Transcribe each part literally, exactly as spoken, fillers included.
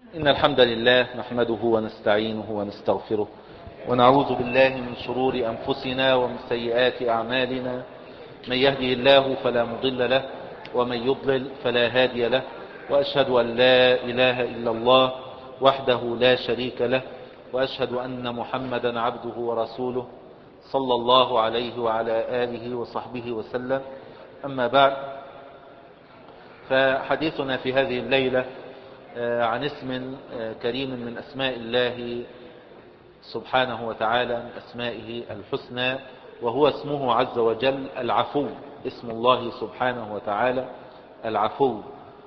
إن الحمد لله نحمده ونستعينه ونستغفره ونعوذ بالله من شرور أنفسنا ومن سيئات أعمالنا. من يهدي الله فلا مضل له ومن يضلل فلا هادي له، وأشهد أن لا إله إلا الله وحده لا شريك له، وأشهد أن محمدا عبده ورسوله صلى الله عليه وعلى آله وصحبه وسلم. أما بعد، فحديثنا في هذه الليلة عن اسم كريم من أسماء الله سبحانه وتعالى، من أسمائه الحسنى، وهو اسمه عز وجل العفو. اسم الله سبحانه وتعالى العفو،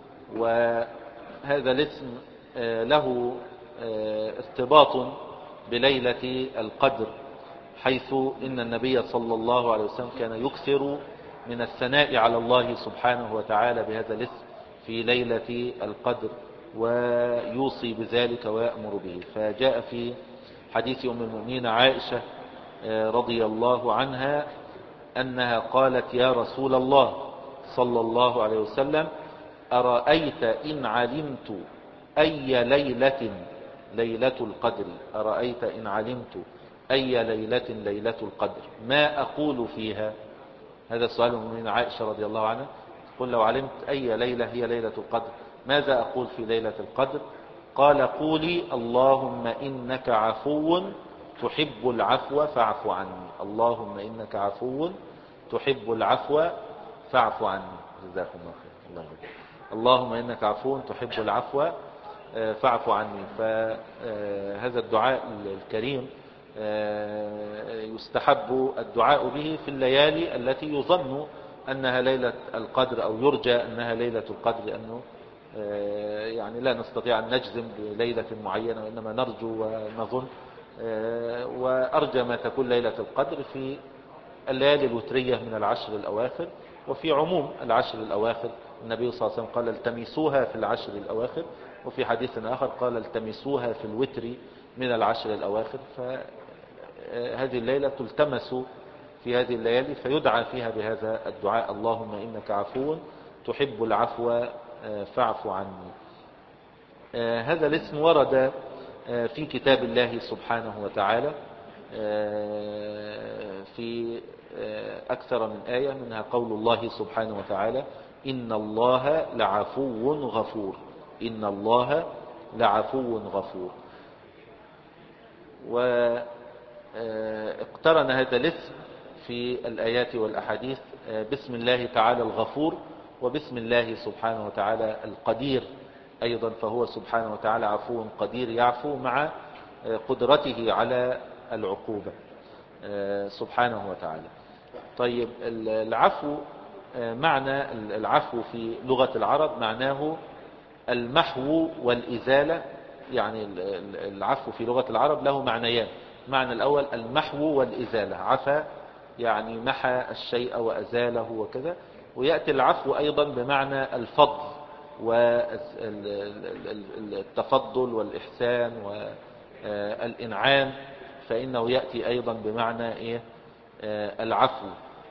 وهذا الاسم له ارتباط بليلة القدر، حيث إن النبي صلى الله عليه وسلم كان يكثر من الثناء على الله سبحانه وتعالى بهذا الاسم في ليلة القدر، ويوصي بذلك ويأمر به. فجاء في حديث أم المؤمنين عائشة رضي الله عنها أنها قالت: يا رسول الله صلى الله عليه وسلم، أرأيت إن علمت أي ليلة ليلة القدر أرأيت إن علمت أي ليلة ليلة القدر ما أقول فيها؟ هذا سؤال من عائشة رضي الله عنها، تقول: لو علمت أي ليلة هي ليلة القدر ماذا أقول في ليلة القدر؟ قال: قولي: اللهم إنك عفو تحب العفو فاعف عني. اللهم إنك عفو تحب العفو فاعف عني. جزاكم الله خير. الله يبارك. اللهم إنك عفو تحب العفو فاعف عني. فهذا الدعاء الكريم يستحب الدعاء به في الليالي التي يظن أنها ليلة القدر أو يرجى أنها ليلة القدر، لأنه يعني لا نستطيع أن نجزم بليلة معينة، وإنما نرجو ونظن، وأرجى ما تكون ليلة القدر في الليالي الوترية من العشر الأواخر، وفي عموم العشر الأواخر. النبي صلى الله عليه وسلم قال: التمسوها في العشر الأواخر، وفي حديث آخر قال: التمسوها في الوتر من العشر الأواخر. فهذه الليلة تلتمس في هذه الليالي، فيدعى فيها بهذا الدعاء: اللهم إنك عفو تحب العفو فاعف عني. هذا الاسم ورد في كتاب الله سبحانه وتعالى في أكثر من آية، منها قول الله سبحانه وتعالى: إن الله لعفو غفور. إن الله لعفو غفور. واقترن هذا الاسم في الآيات والأحاديث باسم الله تعالى الغفور، وباسم الله سبحانه وتعالى القدير أيضا، فهو سبحانه وتعالى عفو قدير يعفو مع قدرته على العقوبة سبحانه وتعالى. طيب، العفو، معنى العفو في لغة العرب معناه المحو والإزالة. يعني العفو في لغة العرب له معنيان: معنى الأول المحو والإزالة، عفا يعني محى الشيء وأزاله وكذا، ويأتي العفو أيضا بمعنى الفضل والتفضل والإحسان والإنعام، فإنه يأتي أيضا بمعنى إيه؟ العفو.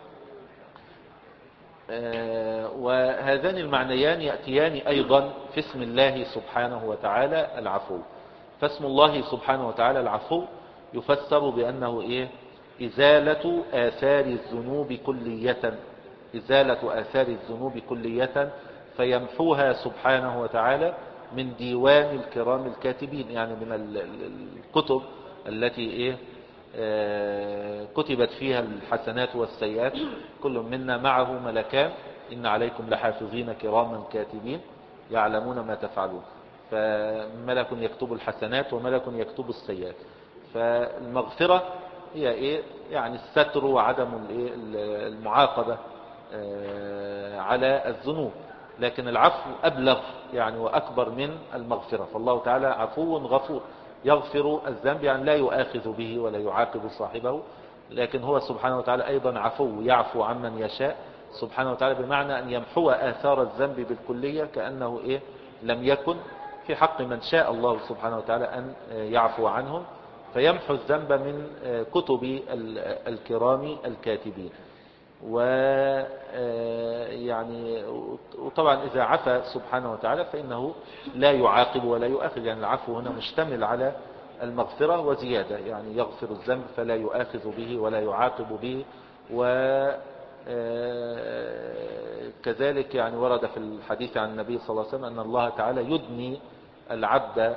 وهذان المعنيان يأتيان أيضا في اسم الله سبحانه وتعالى العفو. فاسم الله سبحانه وتعالى العفو يفسر بأنه إيه؟ إزالة آثار الذنوب كلية، إزالة آثار الذنوب كلية، فيمحوها سبحانه وتعالى من ديوان الكرام الكاتبين، يعني من الكتب التي إيه آه كتبت فيها الحسنات والسيئات. كل منا معه ملكان: إن عليكم لحافظين كراما كاتبين يعلمون ما تفعلون. فملك يكتب الحسنات وملك يكتب السيئات. فالمغفرة هي إيه؟ يعني الستر وعدم المعاقبة على الذنوب. لكن العفو أبلغ يعني وأكبر من المغفرة، فالله تعالى عفو غفور، يغفر الذنب يعني لا يؤاخذ به ولا يعاقب صاحبه، لكن هو سبحانه وتعالى أيضا عفو، يعفو عمن يشاء سبحانه وتعالى، بمعنى أن يمحو آثار الذنب بالكلية كأنه إيه لم يكن، في حق من شاء الله سبحانه وتعالى أن يعفو عنهم، فيمحو الذنب من كتب الكرام الكاتبين. و يعني وطبعا إذا عفى سبحانه وتعالى فإنه لا يعاقب ولا يؤاخذ، يعني العفو هنا مشتمل على المغفرة وزيادة، يعني يغفر الذنب فلا يؤاخذ به ولا يعاقب به. و كذلك يعني ورد في الحديث عن النبي صلى الله عليه وسلم أن الله تعالى يدني العبد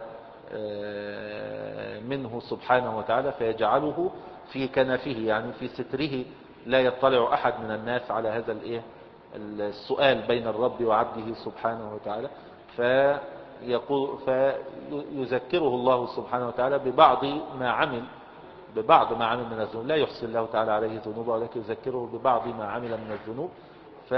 منه سبحانه وتعالى فيجعله في كنفه، يعني في ستره، لا يطلع أحد من الناس على هذا الايه السؤال بين الرب وعبده سبحانه وتعالى. فيقول فيذكره الله سبحانه وتعالى ببعض ما عمل ببعض ما عمل من الذنوب، لا يحصي الله تعالى عليه ذنوبه ولكن يذكره ببعض ما عمل من الذنوب. ف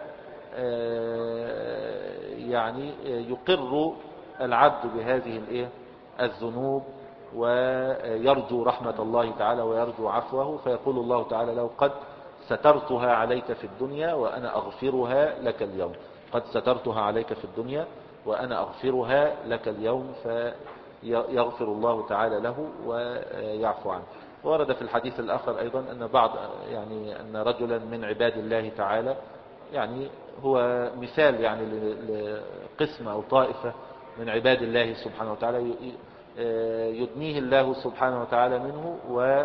يعني يقر العبد بهذه الايه الذنوب ويرجو رحمة الله تعالى ويرجو عفوه، فيقول الله تعالى له: قد سترتها عليك في الدنيا وأنا أغفرها لك اليوم. قد سترتها عليك في الدنيا وأنا أغفرها لك اليوم، فيغفر الله تعالى له ويعفو عنه. ورد في الحديث الآخر أيضا أن بعض يعني أن رجلا من عباد الله تعالى، يعني هو مثال يعني لقسم أو طائفة من عباد الله سبحانه وتعالى يدنيه الله سبحانه وتعالى منه، و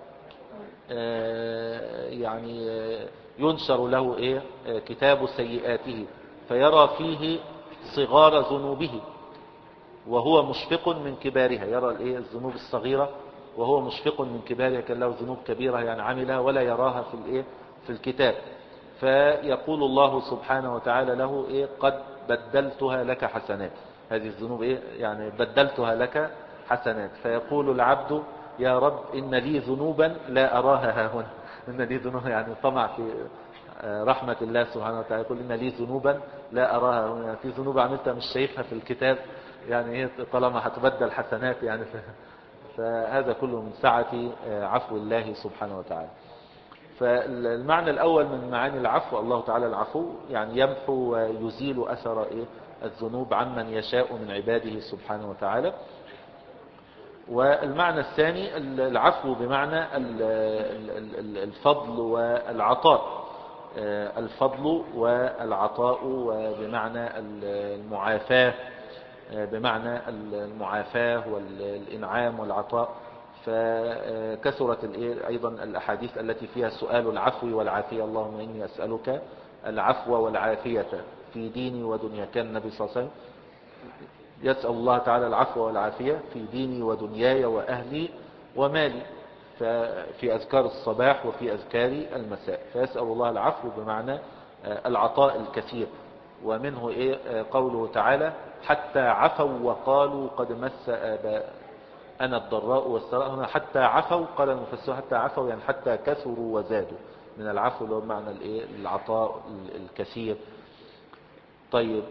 يعني ينشر له ايه كتاب سيئاته فيرى فيه صغار ذنوبه وهو مشفق من كبارها. يرى الايه الذنوب الصغيرة وهو مشفق من كبارها، كان له ذنوب كبيرة يعني عملها ولا يراها في الايه في الكتاب. فيقول الله سبحانه وتعالى له ايه: قد بدلتها لك حسنات. هذه الذنوب ايه يعني بدلتها لك حسنات. فيقول العبد: يا رب إن لي ذنوبا لا أراها ها هنا. إن لي ذنوبا يعني طمع في رحمة الله سبحانه وتعالى، يقول إن لي ذنوبا لا أراها هنا، يعني في ذنوب عملتها مش شايفها في الكتاب، يعني إيه طالما هتبدل حسنات يعني. فهذا كله من سعة عفو الله سبحانه وتعالى. فالمعنى الأول من معاني العفو، الله تعالى العفو يعني يمحو ويزيل أثر إيه الذنوب عمن يشاء من عباده سبحانه وتعالى. والمعنى الثاني العفو بمعنى الفضل والعطاء، الفضل والعطاء، وبمعنى المعافاة، بمعنى المعافاة والإنعام والعطاء. فكثرت أيضا الأحاديث التي فيها سؤال العفو والعافية: اللهم إني أسألك العفو والعافية في ديني ودنيا. كان النبي صلى الله عليه وسلم يسأل الله تعالى العفو والعافية في ديني ودنياي وأهلي ومالي، في أذكار الصباح وفي أذكار المساء. فيسأل الله العفو بمعنى العطاء الكثير. ومنه إيه قوله تعالى: حتى عفوا وقالوا قد مس آباء أنا الضراء والسراء. هنا حتى عفوا قال المفسر حتى عفوا يعني حتى كثروا وزادوا، من العفو اللي هو بمعنى الإيه العطاء الكثير. طيب،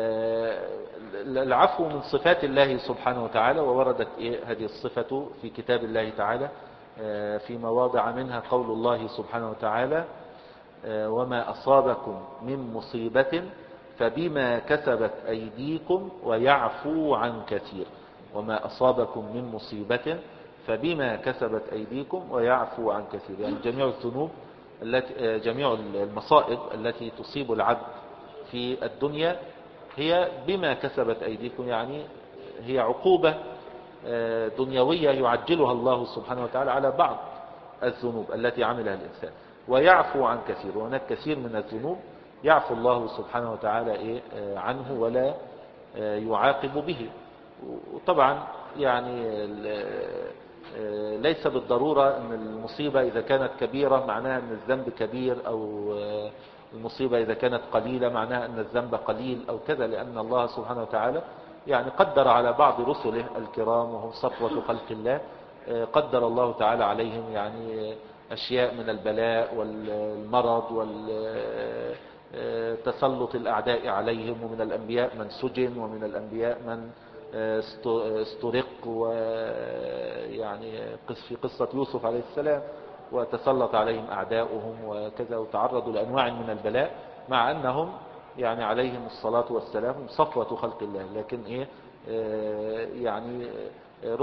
العفو من صفات الله سبحانه وتعالى، ووردت إيه هذه الصفة في كتاب الله تعالى في مواضع، منها قول الله سبحانه وتعالى: وما أصابكم من مصيبة فبما كسبت أيديكم ويعفو عن كثير. وما أصابكم من مصيبة فبما كسبت أيديكم ويعفو عن كثير، يعني جميع الذنوب التي جميع المصائب التي تصيب العبد في الدنيا هي بما كسبت أيديكم، يعني هي عقوبة دنيوية يعجلها الله سبحانه وتعالى على بعض الذنوب التي عملها الإنسان. ويعفو عن كثير، وهناك كثير من الذنوب يعفو الله سبحانه وتعالى إيه عنه ولا يعاقب به. وطبعا يعني ليس بالضرورة أن المصيبة إذا كانت كبيرة معناها أن الذنب كبير، أو المصيبة إذا كانت قليلة معناها أن الذنب قليل أو كذا، لأن الله سبحانه وتعالى يعني قدر على بعض رسله الكرام وهم صفوة خلق الله، قدر الله تعالى عليهم يعني أشياء من البلاء والمرض وتسلط الأعداء عليهم، ومن الأنبياء من سجن، ومن الأنبياء من استرق، ويعني في قصة يوسف عليه السلام وتسلط عليهم أعداؤهم وكذا، وتعرضوا لأنواع من البلاء، مع أنهم يعني عليهم الصلاة والسلام صفوة خلق الله. لكن إيه يعني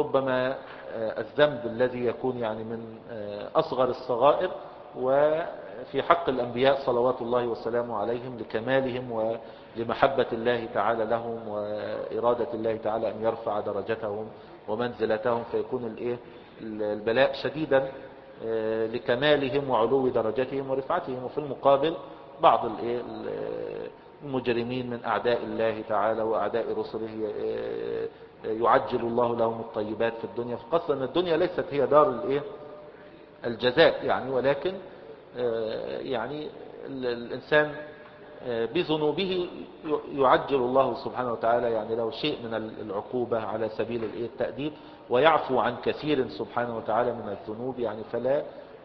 ربما الذنب الذي يكون يعني من أصغر الصغائر في حق الأنبياء صلوات الله وسلامه عليهم لكمالهم ولمحبة الله تعالى لهم وإرادة الله تعالى أن يرفع درجتهم ومنزلتهم، فيكون الإيه البلاء شديدا لكمالهم وعلو درجتهم ورفعتهم. وفي المقابل بعض الإيه المجرمين من أعداء الله تعالى وأعداء رسله يعجل الله لهم الطيبات في الدنيا. فقصد أن الدنيا ليست هي دار الإيه الجزاء يعني، ولكن يعني الإنسان بذنوبه يعجل الله سبحانه وتعالى يعني له شيء من العقوبة على سبيل التأديب، ويعفو عن كثير سبحانه وتعالى من الذنوب يعني، فلا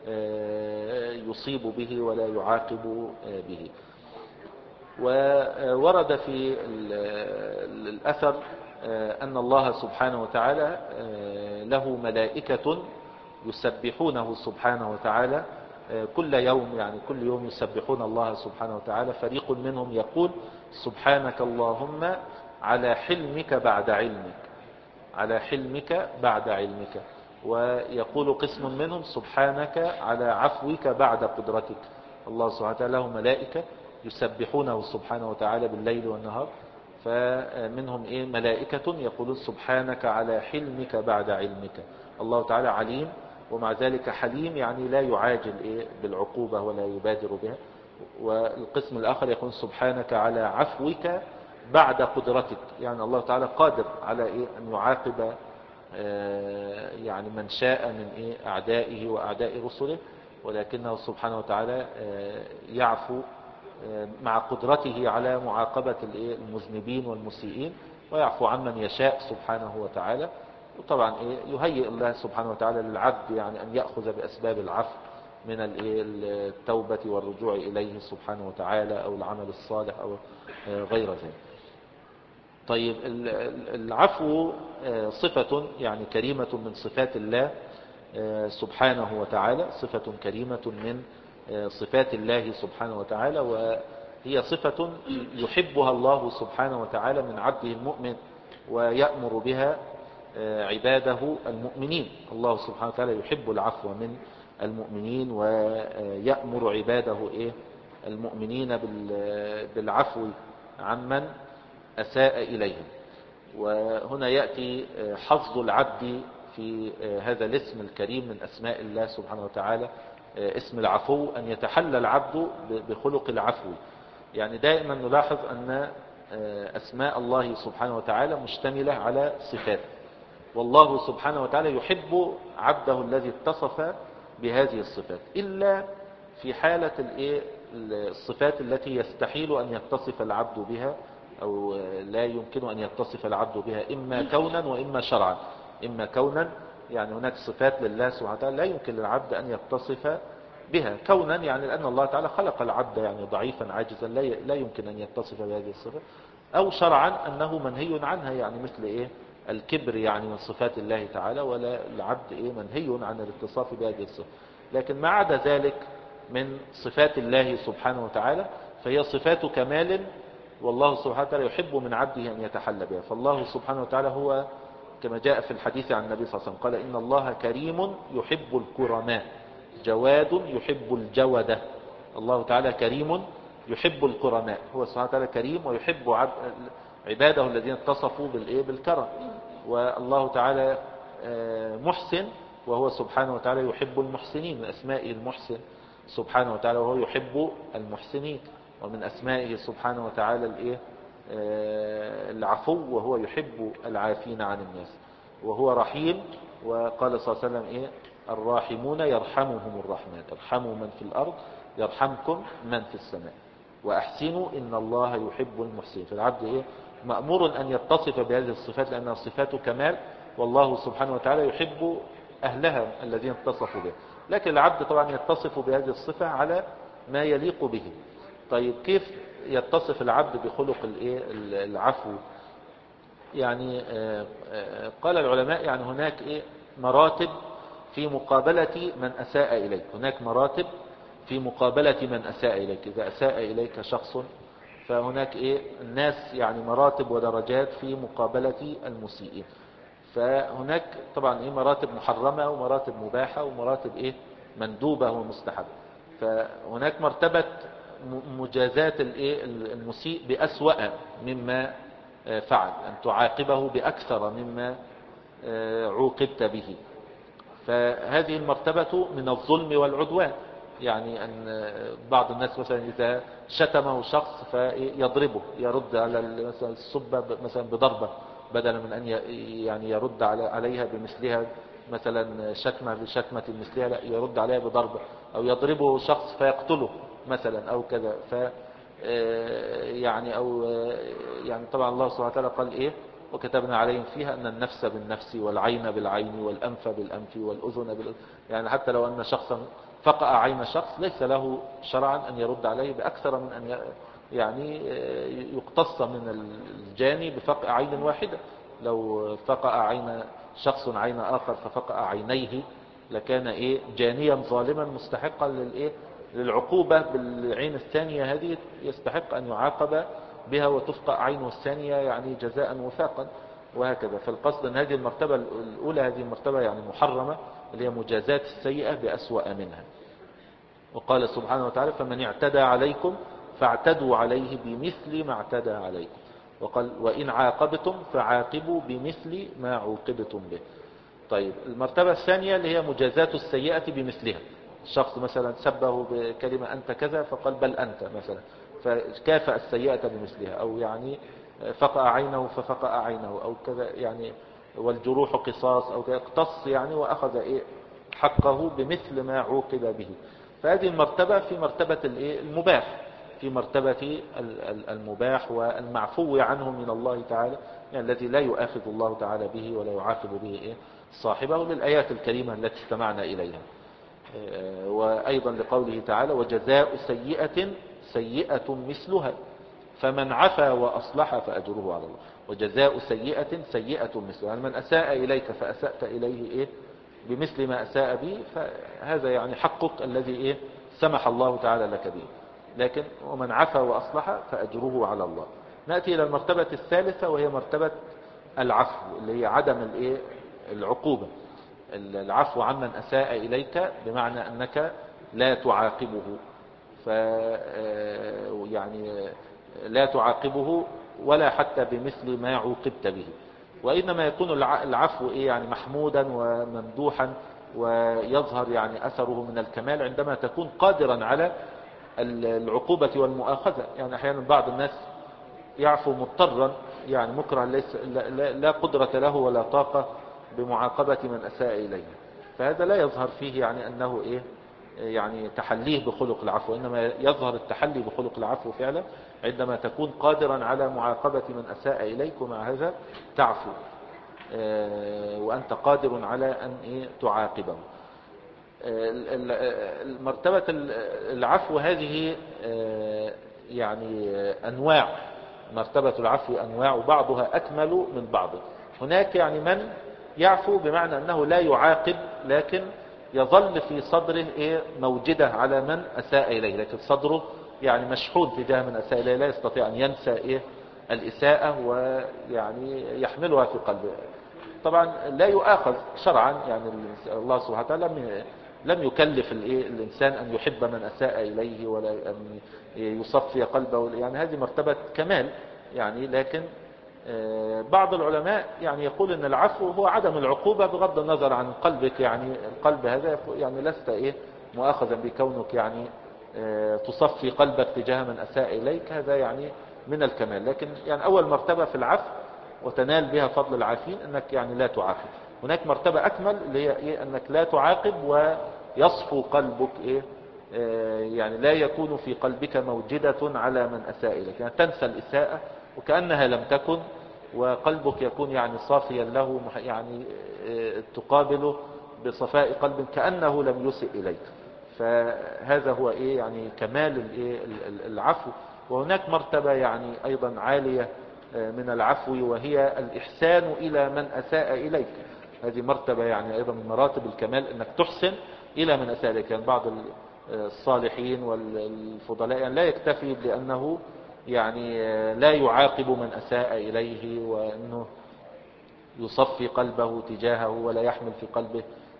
يصيب به ولا يعاقب به. وورد في الأثر أن الله سبحانه وتعالى له ملائكة يسبحونه سبحانه وتعالى كل يوم، يعني كل يوم يسبحون الله سبحانه وتعالى. فريق منهم يقول سبحانك اللهم على حلمك بعد علمك، على حلمك بعد علمك. ويقول قسم منهم سبحانك على عفوك بعد قدرتك. الله سبحانه وتعالى له ملائكة يسبحونه سبحانه وتعالى بالليل والنهار، فمنهم إيه ملائكة يقولون سبحانك على حلمك بعد علمك. الله تعالى عليم ومع ذلك حليم، يعني لا يعاجل إيه بالعقوبة ولا يبادر بها. والقسم الآخر يقول سبحانك على عفوك بعد قدرتك، يعني الله تعالى قادر على إيه أن يعاقب يعني من شاء من إيه أعدائه وأعداء رسله، ولكنه سبحانه وتعالى يعفو مع قدرته على معاقبة المذنبين والمسيئين، ويعفو عمن يشاء سبحانه وتعالى. وطبعا إيه يهيئ الله سبحانه وتعالى للعبد يعني أن يأخذ بأسباب العفو من التوبة والرجوع إليه سبحانه وتعالى أو العمل الصالح أو غير ذلك. طيب العفو صفة يعني كريمة من صفات الله سبحانه وتعالى، صفة كريمة من صفات الله سبحانه وتعالى، وهي صفة يحبها الله سبحانه وتعالى من عبده المؤمن ويأمر بها عباده المؤمنين. الله سبحانه وتعالى يحب العفو من المؤمنين ويأمر عباده إيه المؤمنين بالعفو عمن أساء إليهم. وهنا يأتي حظ العبد في هذا الاسم الكريم من أسماء الله سبحانه وتعالى، اسم العفو، أن يتحلى العبد بخلق العفو. يعني دائما نلاحظ أن أسماء الله سبحانه وتعالى مشتملة على صفات، والله سبحانه وتعالى يحب عبده الذي اتصف بهذه الصفات، إلا في حالة الصفات التي يستحيل أن يتصف العبد بها أو لا يمكن أن يتصف العبد بها، إما كونا وإما شرعا. إما كونا يعني هناك صفات لله سبحانه وتعالى لا يمكن للعبد أن يتصف بها كونا، يعني لأن الله تعالى خلق العبد يعني ضعيفا عاجزا لا يمكن أن يتصف بهذه الصفة، أو شرعا أنه منهي عنها، يعني مثل إيه الكبر يعني من صفات الله تعالى، ولا العبد إيه منهي عن الاتصاف بهذه الصفة. لكن ما عدا ذلك من صفات الله سبحانه وتعالى فهي صفات كمال، والله سبحانه وتعالى يحب من عبده أن يتحلى بها. فالله سبحانه وتعالى هو كما جاء في الحديث عن النبي صلى الله عليه وسلم قال إن الله كريم يحب الكرماء جواد يحب الجودة. الله تعالى كريم يحب الكرماء، هو سبحانه وتعالى كريم ويحب عباده الذين اتصفوا بالإيه بالكرم. والله تعالى محسن، وهو سبحانه وتعالى يحب المحسنين، من أسمائه المحسن سبحانه وتعالى وهو يحب المحسنين. ومن أسمائه سبحانه وتعالى الإيه العفو، وهو يحب العافين عن الناس. وهو رحيم، وقال صلى الله عليه وسلم إيه الراحمون يرحمهم الرحمن، ارحموا من في الأرض يرحمكم من في السماء، وأحسنوا إن الله يحب المحسنين. فالعبد إيه مأمور أن يتصف بهذه الصفات لأنها صفات كمال، والله سبحانه وتعالى يحب أهلها الذين اتصفوا به. لكن العبد طبعا يتصف بهذه الصفة على ما يليق به. طيب كيف يتصف العبد بخلق العفو؟ يعني قال العلماء يعني هناك إيه مراتب في مقابلة من أساء إليك، هناك مراتب في مقابلة من أساء إليك. إذا أساء إليك شخص فهناك إيه الناس يعني مراتب ودرجات في مقابلة المسيئين. فهناك طبعا إيه مراتب محرمة ومراتب مباحة ومراتب إيه مندوبة ومستحبة. فهناك مرتبة مجازاة المسيء بأسوأ مما فعل، أن تعاقبه بأكثر مما عوقبت به. فهذه المرتبة من الظلم والعدوان، يعني أن بعض الناس مثلا إذا شتمه شخص فيضربه، يرد على مثلا السبة مثلا بضربة بدلا من أن يعني يرد عليها بمثلها، مثلا شتمة بشتمة مثلها، لا يرد عليها بضربة، أو يضربه شخص فيقتله مثلا أو كذا. ف يعني أو يعني طبعا الله سبحانه وتعالى قال إيه: وكتبنا عليهم فيها أن النفس بالنفس والعين بالعين والأنف بالأنف والأذن بالأذن. يعني حتى لو أن شخصا فقأ عين شخص ليس له شرعا أن يرد عليه بأكثر من أن يعني يقتص من الجاني بفقأ عين واحدة. لو فقأ عين شخص عين آخر ففقأ عينيه لكان إيه جانيا ظالما مستحقا للإيه للعقوبة بالعين الثانية، هذه يستحق أن يعاقب بها وتفقأ عينه الثانية يعني جزاء وفاقا، وهكذا. فالقصد أن هذه المرتبة الأولى هذه المرتبة يعني محرمة، اللي هي مجازات السيئة بأسوأ منها. وقال سبحانه وتعالى: فمن اعتدى عليكم فاعتدوا عليه بمثل ما اعتدى عليكم. وقال: وإن عاقبتم فعاقبوا بمثل ما عوقبتم به. طيب، المرتبة الثانية اللي هي مجازات السيئة بمثلها. الشخص مثلا سبه بكلمة أنت كذا فقال بل أنت مثلا، فكافأ السيئة بمثلها، أو يعني فقأ عينه ففقأ عينه أو كذا، يعني والجروح قصاص أو كذا، اقتص يعني وأخذ إيه حقه بمثل ما عوقب به. فهذه المرتبة في مرتبة المباح، في مرتبة المباح والمعفو عنه من الله تعالى، يعني الذي لا يؤاخذ الله تعالى به ولا يعاقب به إيه صاحبه، للآيات الكريمة التي استمعنا إليها. وأيضا لقوله تعالى: وجزاء سيئة سيئة مثلها فمن عفا وأصلح فأجره على الله. وجزاء سيئة سيئة مثلها، يعني من أساء إليك فأسأت إليه إيه بمثل ما أساء به، فهذا يعني حقك الذي إيه سمح الله تعالى لك به. لكن ومن عفا وأصلح فأجره على الله. نأتي إلى المرتبة الثالثة وهي مرتبة العفو، اللي هي عدم الإيه العقوبة، العفو عمن أساء إليك، بمعنى أنك لا تعاقبه، ف يعني لا تعاقبه ولا حتى بمثل ما عوقبت به، وإنما يكون العفو إيه يعني محمودا وممدوحا، ويظهر يعني أثره من الكمال عندما تكون قادرا على العقوبة والمؤاخذة. يعني أحيانا بعض الناس يعفو مضطرا، يعني مكره ليس لا, لا قدرة له ولا طاقة بمعاقبة من أساء إليه، فهذا لا يظهر فيه يعني أنه إيه يعني تحليه بخلق العفو، إنما يظهر التحلي بخلق العفو فعلا عندما تكون قادرا على معاقبة من أساء إليك، ومع هذا تعفو وأنت قادر على أن إيه تعاقبه. المرتبة العفو هذه يعني أنواع، مرتبة العفو أنواع وبعضها أكمل من بعض. هناك يعني من يعفو بمعنى أنه لا يعاقب، لكن يظل في صدره إيه موجدة على من أساء إليه، لكن صدره يعني مشحون تجاه من أساء إليه، لا يستطيع أن ينسى إيه الإساءة ويعني يحملها في قلبه. طبعا لا يؤاخذ شرعا، يعني الله سبحانه وتعالى لم يكلف الإنسان أن يحب من أساء إليه ولا أن يصفي قلبه، يعني هذه مرتبة كمال يعني. لكن بعض العلماء يعني يقول أن العفو هو عدم العقوبة بغض النظر عن قلبك، يعني القلب هذا يعني لست إيه مؤاخذا بكونك يعني تصفي قلبك تجاه من أساء إليك، هذا يعني من الكمال. لكن يعني أول مرتبة في العفو وتنال بها فضل العافين أنك يعني لا تعاقب. هناك مرتبة أكمل اللي هي إيه أنك لا تعاقب ويصفو قلبك إيه يعني لا يكون في قلبك موجدة على من أساء إليك، يعني تنسى الإساءة وكأنها لم تكن، وقلبك يكون يعني صافيا له، يعني تقابله بصفاء قلب كأنه لم يسئ إليك. فهذا هو إيه يعني كمال العفو. وهناك مرتبة يعني أيضا عالية من العفو وهي الإحسان إلى من أساء إليك. هذه مرتبة يعني أيضا من مراتب الكمال أنك تحسن إلى من أساء إليك. يعني بعض الصالحين والفضلاء يعني لا يكتفي بأنه يعني لا يعاقب من أساء إليه وأنه يصفي قلبه تجاهه ولا يحمل في قلبه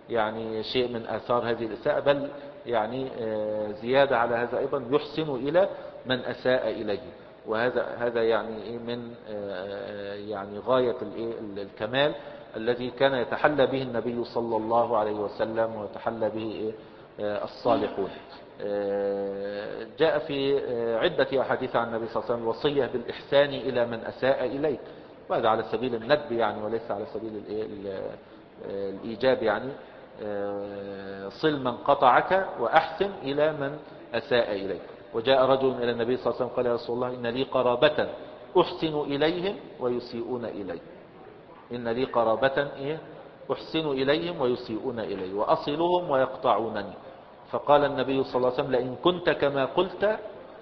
يعني شيء من آثار هذه الإساءة، بل يعني زيادة على هذا أيضا يحسن إلى من أساء إليه. وهذا هذا يعني من يعني غاية الكمال الذي كان يتحلى به النبي صلى الله عليه وسلم ويتحلى به الصالحون. جاء في عدة أحاديث عن النبي صلى الله عليه وسلم الوصية بالإحسان إلى من أساء إليك، وهذا على سبيل الندب يعني وليس على سبيل الإيجاب. يعني صل من قطعك وأحسن إلى من أساء إليك. وجاء رجل إلى النبي صلى الله عليه وسلم قال يا رسول الله إن لي قرابة أحسن إليهم ويسيئون إلي. إن لي قرابة إيه أحسن إليهم ويسيئون إلي وأصلهم ويقطعونني. فقال النبي صلى الله عليه وسلم لئن كنت كما قلت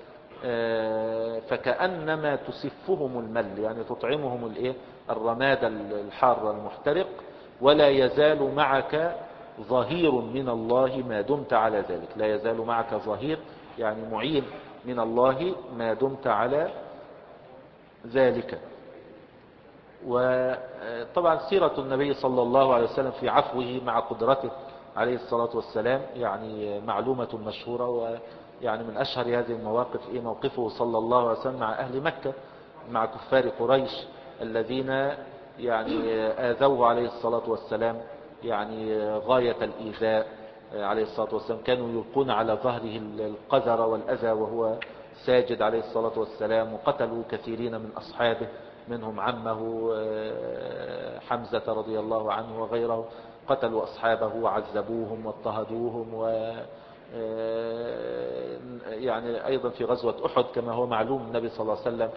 فكأنما تسفهم المل، يعني تطعمهم الايه الرماد الحار المحترق، ولا يزال معك ظهير من الله ما دمت على ذلك. لا يزال معك ظهير يعني معين من الله ما دمت على ذلك. وطبعا سيرة النبي صلى الله عليه وسلم في عفوه مع قدرته عليه الصلاة والسلام يعني معلومة مشهورة. ويعني من أشهر هذه المواقف إيه موقفه صلى الله عليه وسلم مع أهل مكة، مع كفار قريش الذين يعني آذوه عليه الصلاة والسلام يعني غاية الإيذاء عليه الصلاة والسلام. كانوا يلقون على ظهره القذر والأذى وهو ساجد عليه الصلاة والسلام، وقتلوا كثيرين من أصحابه منهم عمه حمزة رضي الله عنه وغيره. قتلوا أصحابه وعذبوهم واضطهدوهم. و يعني أيضا في غزوة أحد كما هو معلوم النبي صلى الله عليه وسلم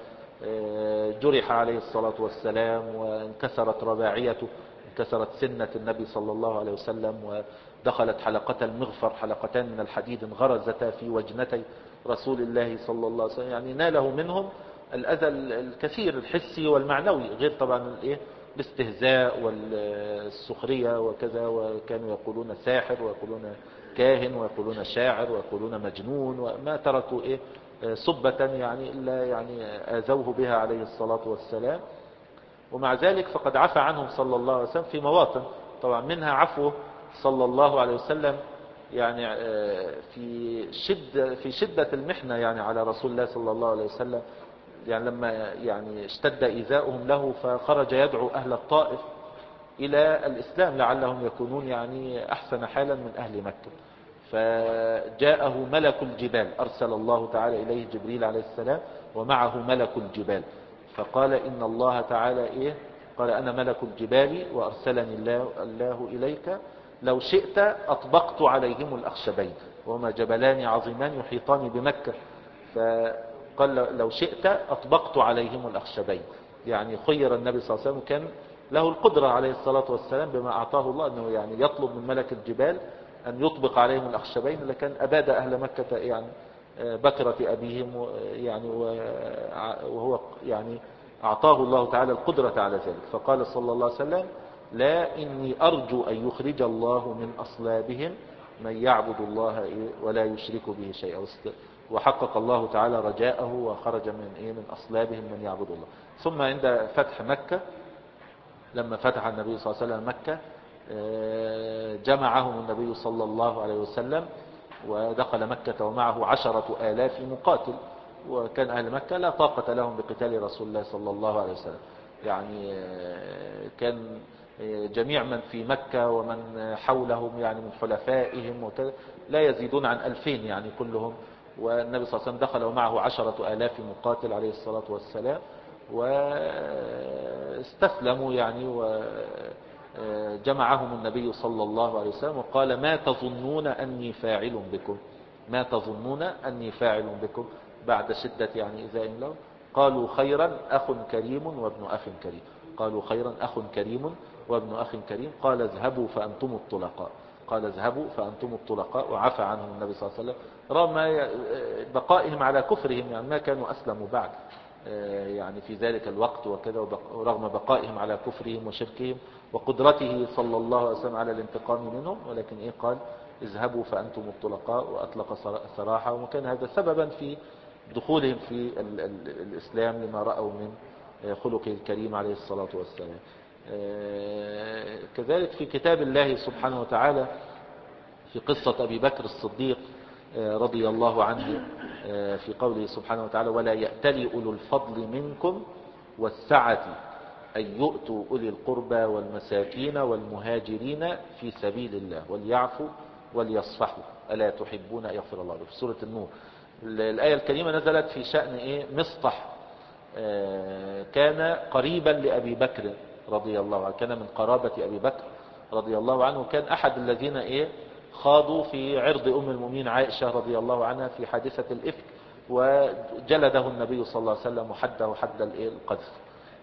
جرح عليه الصلاة والسلام وانكسرت رباعيته، انكسرت سنة النبي صلى الله عليه وسلم، ودخلت حلقة المغفر حلقتان من الحديد انغرزتا في وجنتي رسول الله صلى الله عليه وسلم. يعني ناله منهم الأذى الكثير الحسي والمعنوي، غير طبعا الايه الاستهزاء والسخرية وكذا. وكانوا يقولون ساحر ويقولون كاهن ويقولون شاعر ويقولون مجنون، وما تركوا ايه سبة يعني إلا يعني آذوه بها عليه الصلاة والسلام. ومع ذلك فقد عفى عنهم صلى الله عليه وسلم في مواطن، طبعا منها عفوه صلى الله عليه وسلم يعني في شدة في شدة المحنة يعني على رسول الله صلى الله عليه وسلم، يعني لما يعني اشتد إيذاؤهم له فخرج يدعو أهل الطائف إلى الإسلام لعلهم يكونون يعني أحسن حالا من أهل مكة. فجاءه ملك الجبال، أرسل الله تعالى إليه جبريل عليه السلام ومعه ملك الجبال، فقال إن الله تعالى إيه قال أنا ملك الجبال وأرسلني الله, الله إليك لو شئت أطبقت عليهم الأخشبين، وما جبلان عظيمان يحيطان بمكة. فقال لو شئت أطبقت عليهم الأخشبين، يعني خير النبي صلى الله عليه وسلم كان له القدرة عليه الصلاة والسلام بما أعطاه الله أنه يعني يطلب من ملك الجبال أن يطبق عليهم الأخشبين، لكن أباد أهل مكة يعني بكرة أبيهم يعني وهو يعني أعطاه الله تعالى القدرة على ذلك. فقال صلى الله عليه وسلم لا إني أرجو أن يخرج الله من أصلابهم من يعبد الله ولا يشرك به شيئا، وحقق الله تعالى رجاءه وخرج من إيه من أصلابهم من يعبد الله. ثم عند فتح مكة لما فتح النبي صلى الله عليه وسلم مكة جمعهم النبي صلى الله عليه وسلم ودخل مكة ومعه عشرة آلاف مقاتل، وكان أهل مكة لا طاقة لهم بقتال رسول الله صلى الله عليه وسلم. يعني كان جميع من في مكة ومن حولهم يعني من حلفائهم وكذا لا يزيدون عن ألفين يعني كلهم، والنبي صلى الله عليه وسلم دخل ومعه عشرة آلاف مقاتل عليه الصلاة والسلام واستسلموا يعني. وجمعهم النبي صلى الله عليه وسلم وقال ما تظنون أني فاعل بكم ما تظنون أني فاعل بكم بعد شدة يعني إذائهم لهم. قالوا خيرا أخ كريم وابن أخ كريم قالوا خيرا أخ كريم وابن أخ كريم قال اذهبوا فأنتم الطلقاء قال اذهبوا فأنتم الطلقاء وعفى عنهم النبي صلى الله عليه وسلم رغم بقائهم على كفرهم، يعني ما كانوا أسلموا بعد يعني في ذلك الوقت وكذا، ورغم بقائهم على كفرهم وشركهم وقدرته صلى الله عليه وسلم على الانتقام منهم، ولكن إيه قال اذهبوا فأنتم الطلقاء وأطلق سراحة. وكان هذا سببا في دخولهم في ال ال الإسلام لما رأوا من خلقه الكريم عليه الصلاة والسلام. كذلك في كتاب الله سبحانه وتعالى في قصة أبي بكر الصديق رضي الله عنه في قوله سبحانه وتعالى ولا يأتل أولو الفضل منكم والسعة أن يؤتوا أولي القربى والمساكين والمهاجرين في سبيل الله وليعفوا وليصفحوا ألا تحبون أن يغفر الله لكم في سورة النور. الآية الكريمة نزلت في شأن إيه؟ مصطح كان قريبا لأبي بكر رضي الله عنه، كان من قرابة أبي بكر رضي الله عنه، كان أحد الذين إيه خاضوا في عرض أم المؤمنين عائشة رضي الله عنها في حادثة الإفك، وجلده النبي صلى الله عليه وسلم وحده حد القذف،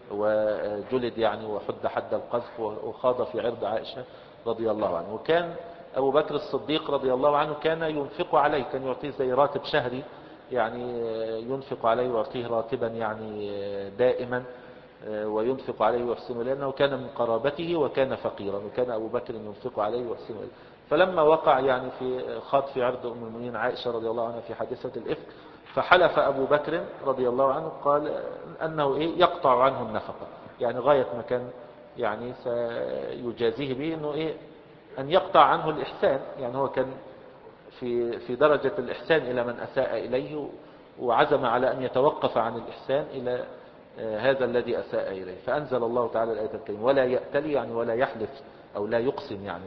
وجلد يعني وحد حد القذف، وخاض في عرض عائشة رضي الله عنه. وكان أبو بكر الصديق رضي الله عنه كان ينفق عليه، كان يعطيه زي راتب شهري، يعني ينفق عليه ويعطيه راتبا يعني دائما، وينفق عليه ويحسنه لأنه كان من قرابته وكان فقيرا، وكان أبو بكر ينفق عليه ويحسنه إليه. فلما وقع يعني في خاض في عرض أم المؤمنين عائشة رضي الله عنها في حادثة الإفك، فحلف أبو بكر رضي الله عنه قال أنه إيه يقطع عنه النفقة، يعني غاية ما كان يعني سيجازيه به أنه إيه أن يقطع عنه الإحسان، يعني هو كان في في درجة الإحسان إلى من أساء إليه، وعزم على أن يتوقف عن الإحسان إلى هذا الذي أساء إليه. فأنزل الله تعالى الآية الكريمة ولا يأتلي يعني ولا يحلف أو لا يقسم، يعني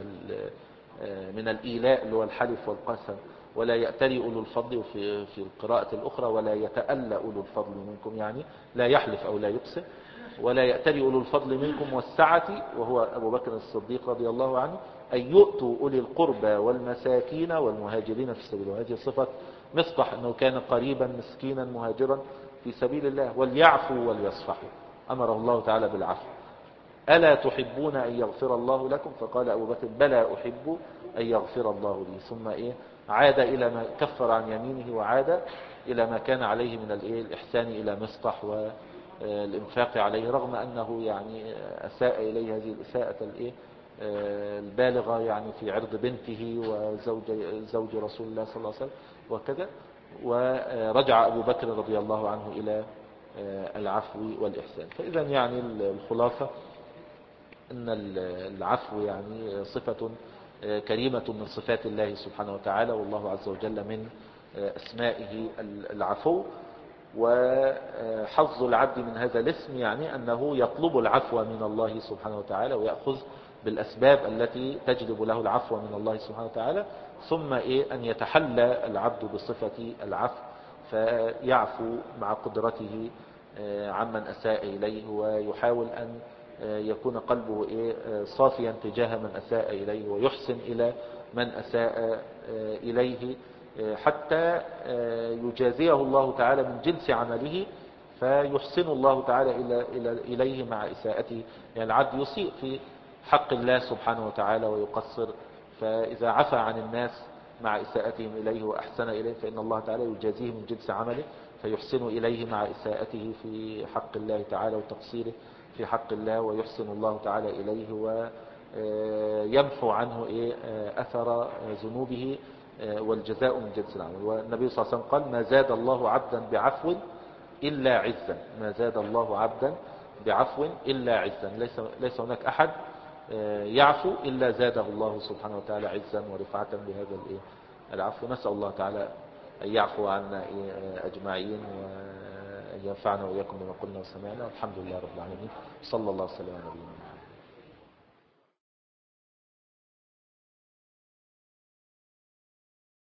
من الإيلاء اللي هو الحلف والقسم. ولا يأتلي أولو الفضل، وفي في القراءة الأخرى ولا يتألى أولو الفضل منكم، يعني لا يحلف أو لا يقسم. ولا يأتلي أولو الفضل منكم والسعة، وهو أبو بكر الصديق رضي الله عنه، أن يؤتوا أولي القربى والمساكين والمهاجرين في سبيل الله. هذه صفة مصطح أنه كان قريبا مسكينا مهاجرا في سبيل الله. وليعفوا وليصفحوا، أمره الله تعالى بالعفو. ألا تحبون أن يغفر الله لكم؟ فقال أبو بكر بلى أحب أن يغفر الله لي. ثم إيه عاد إلى ما كفر عن يمينه، وعاد إلى ما كان عليه من الإيه الإحسان إلى مصطح والإنفاق عليه، رغم أنه يعني أساء إليه هذه الإساءة الإيه البالغة يعني في عرض بنته وزوج زوج رسول الله صلى الله عليه وسلم وكذا. ورجع أبو بكر رضي الله عنه إلى العفو والإحسان. فإذا يعني الخلاصة أن العفو يعني صفة كريمة من صفات الله سبحانه وتعالى، والله عز وجل من أسمائه العفو. وحظ العبد من هذا الاسم يعني أنه يطلب العفو من الله سبحانه وتعالى، ويأخذ بالأسباب التي تجلب له العفو من الله سبحانه وتعالى. ثم إيه أن يتحلى العبد بصفة العفو، فيعفو مع قدرته عمن أساء إليه، ويحاول أن يكون قلبه إيه صافيا تجاه من أساء إليه، ويحسن إلى من أساء إليه، حتى يجازيه الله تعالى من جنس عمله، فيحسن الله تعالى إلى إليه مع إساءته. يعني العبد يسيء في حق الله سبحانه وتعالى ويقصر، فإذا عفى عن الناس مع إساءتهم إليه وأحسن إليه، فإن الله تعالى يجازيه من جنس عمله، فيحسن إليه مع إساءته في حق الله تعالى وتقصيره في حق الله، ويحسن الله تعالى إليه ويمحو عنه إيه أثر ذنوبه، والجزاء من جنس العمل. والنبي صلى الله عليه وسلم قال ما زاد الله عبدا بعفو إلا عزا، ما زاد الله عبدا بعفو إلا عزا. ليس, ليس هناك أحد يعفو إلا زاده الله سبحانه وتعالى عزا ورفعة بهذا العفو. نسأل الله تعالى أن يعفو عنا أجمعين، وأن ينفعنا وإياكم بما قلنا وسمعنا. الحمد لله رب العالمين، صلى الله وسلم على نبينا.